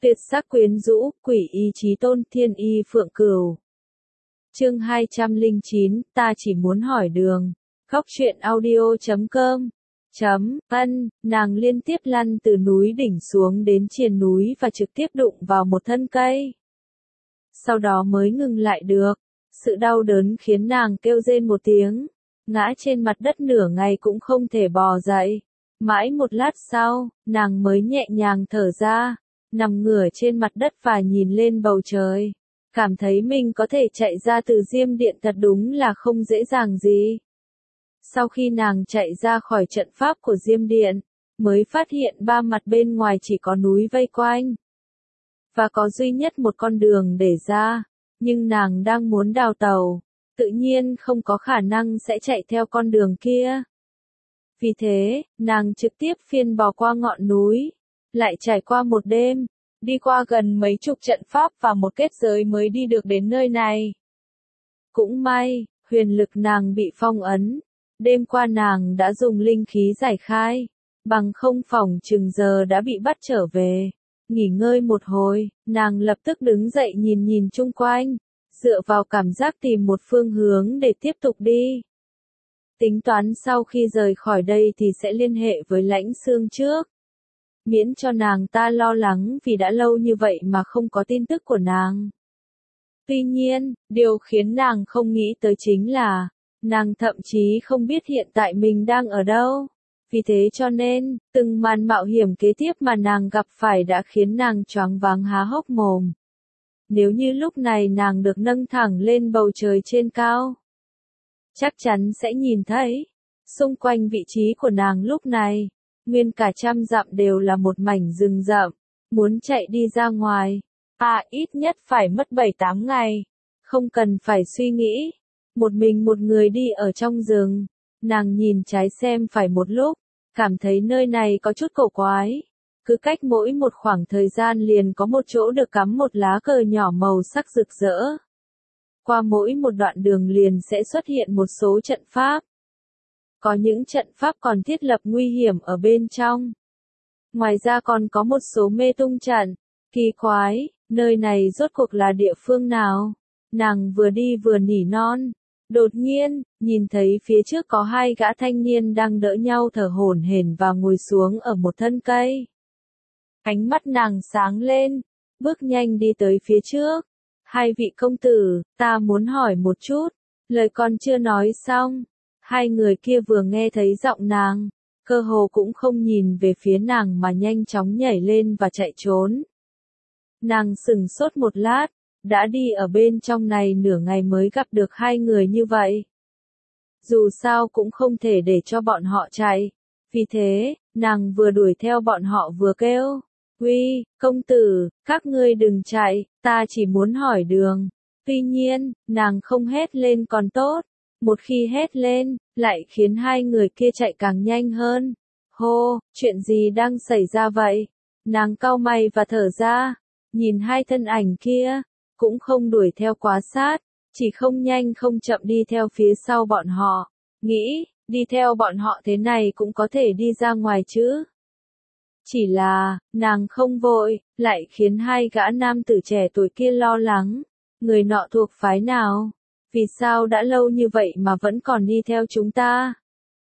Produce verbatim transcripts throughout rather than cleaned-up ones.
Tuyệt sắc quyến rũ, quỷ y chí tôn, thiên y phượng cửu. Chương hai trăm lẻ chín, ta chỉ muốn hỏi đường. Góc truyện audio chấm com. Chấm, ân, nàng liên tiếp lăn từ núi đỉnh xuống đến triền núi và trực tiếp đụng vào một thân cây. Sau đó mới ngừng lại được. Sự đau đớn khiến nàng kêu rên một tiếng. Ngã trên mặt đất nửa ngày cũng không thể bò dậy. Mãi một lát sau, nàng mới nhẹ nhàng thở ra. Nằm ngửa trên mặt đất và nhìn lên bầu trời. Cảm thấy mình có thể chạy ra từ Diêm Điện thật đúng là không dễ dàng gì. Sau khi nàng chạy ra khỏi trận pháp của Diêm Điện, mới phát hiện ba mặt bên ngoài chỉ có núi vây quanh. Và có duy nhất một con đường để ra, nhưng nàng đang muốn đào tàu, tự nhiên không có khả năng sẽ chạy theo con đường kia. Vì thế, nàng trực tiếp phiên bò qua ngọn núi, lại trải qua một đêm, đi qua gần mấy chục trận pháp và một kết giới mới đi được đến nơi này. Cũng may, huyền lực nàng bị phong ấn. Đêm qua nàng đã dùng linh khí giải khai, bằng không phỏng chừng giờ đã bị bắt trở về. Nghỉ ngơi một hồi, nàng lập tức đứng dậy nhìn nhìn chung quanh, dựa vào cảm giác tìm một phương hướng để tiếp tục đi. Tính toán sau khi rời khỏi đây thì sẽ liên hệ với Lãnh Xương trước. Miễn cho nàng ta lo lắng vì đã lâu như vậy mà không có tin tức của nàng. Tuy nhiên, điều khiến nàng không nghĩ tới chính là, nàng thậm chí không biết hiện tại mình đang ở đâu. Vì thế cho nên, từng màn mạo hiểm kế tiếp mà nàng gặp phải đã khiến nàng choáng váng há hốc mồm. Nếu như lúc này nàng được nâng thẳng lên bầu trời trên cao, chắc chắn sẽ nhìn thấy, xung quanh vị trí của nàng lúc này, nguyên cả trăm dặm đều là một mảnh rừng rậm, muốn chạy đi ra ngoài, à ít nhất phải mất bảy tám ngày, không cần phải suy nghĩ. Một mình một người đi ở trong rừng, nàng nhìn trái xem phải một lúc, cảm thấy nơi này có chút cổ quái. Cứ cách mỗi một khoảng thời gian liền có một chỗ được cắm một lá cờ nhỏ màu sắc rực rỡ. Qua mỗi một đoạn đường liền sẽ xuất hiện một số trận pháp. Có những trận pháp còn thiết lập nguy hiểm ở bên trong. Ngoài ra còn có một số mê tung trận. Kỳ quái, nơi này rốt cuộc là địa phương nào? Nàng vừa đi vừa nỉ non. Đột nhiên, nhìn thấy phía trước có hai gã thanh niên đang đỡ nhau thở hổn hển và ngồi xuống ở một thân cây. Ánh mắt nàng sáng lên, bước nhanh đi tới phía trước. Hai vị công tử, ta muốn hỏi một chút. Lời còn chưa nói xong, hai người kia vừa nghe thấy giọng nàng, cơ hồ cũng không nhìn về phía nàng mà nhanh chóng nhảy lên và chạy trốn. Nàng sững sốt một lát. Đã đi ở bên trong này nửa ngày mới gặp được hai người như vậy. Dù sao cũng không thể để cho bọn họ chạy. Vì thế, nàng vừa đuổi theo bọn họ vừa kêu. Uy, công tử, các ngươi đừng chạy, ta chỉ muốn hỏi đường. Tuy nhiên, nàng không hét lên còn tốt. Một khi hét lên, lại khiến hai người kia chạy càng nhanh hơn. Hô, chuyện gì đang xảy ra vậy? Nàng cau mày và thở ra, nhìn hai thân ảnh kia. Cũng không đuổi theo quá sát, chỉ không nhanh không chậm đi theo phía sau bọn họ, nghĩ, đi theo bọn họ thế này cũng có thể đi ra ngoài chứ. Chỉ là, nàng không vội, lại khiến hai gã nam tử trẻ tuổi kia lo lắng, người nọ thuộc phái nào, vì sao đã lâu như vậy mà vẫn còn đi theo chúng ta.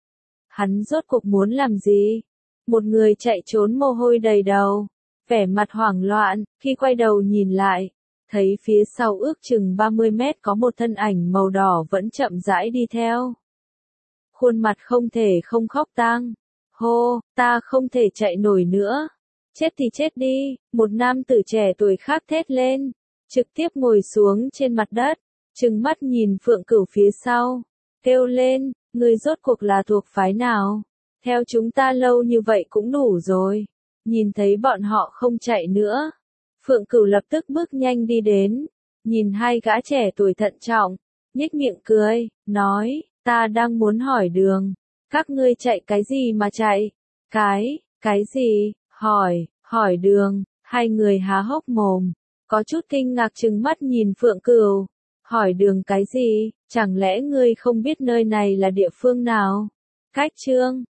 Hắn rốt cuộc muốn làm gì? Một người chạy trốn mồ hôi đầy đầu, vẻ mặt hoảng loạn, khi quay đầu nhìn lại. Thấy phía sau ước chừng ba mươi mét có một thân ảnh màu đỏ vẫn chậm rãi đi theo. Khuôn mặt không thể không khóc tang. Hô, ta không thể chạy nổi nữa. Chết thì chết đi, một nam tử trẻ tuổi khác thét lên. Trực tiếp ngồi xuống trên mặt đất, trừng mắt nhìn Phượng Cửu phía sau. Kêu lên, ngươi rốt cuộc là thuộc phái nào? Theo chúng ta lâu như vậy cũng đủ rồi. Nhìn thấy bọn họ không chạy nữa. Phượng Cửu lập tức bước nhanh đi đến, nhìn hai gã trẻ tuổi thận trọng, nhếch miệng cười, nói, ta đang muốn hỏi đường, các ngươi chạy cái gì mà chạy? Cái, cái gì? Hỏi, hỏi đường, hai người há hốc mồm, có chút kinh ngạc trừng mắt nhìn Phượng Cửu, hỏi đường cái gì, chẳng lẽ ngươi không biết nơi này là địa phương nào? Cách chương,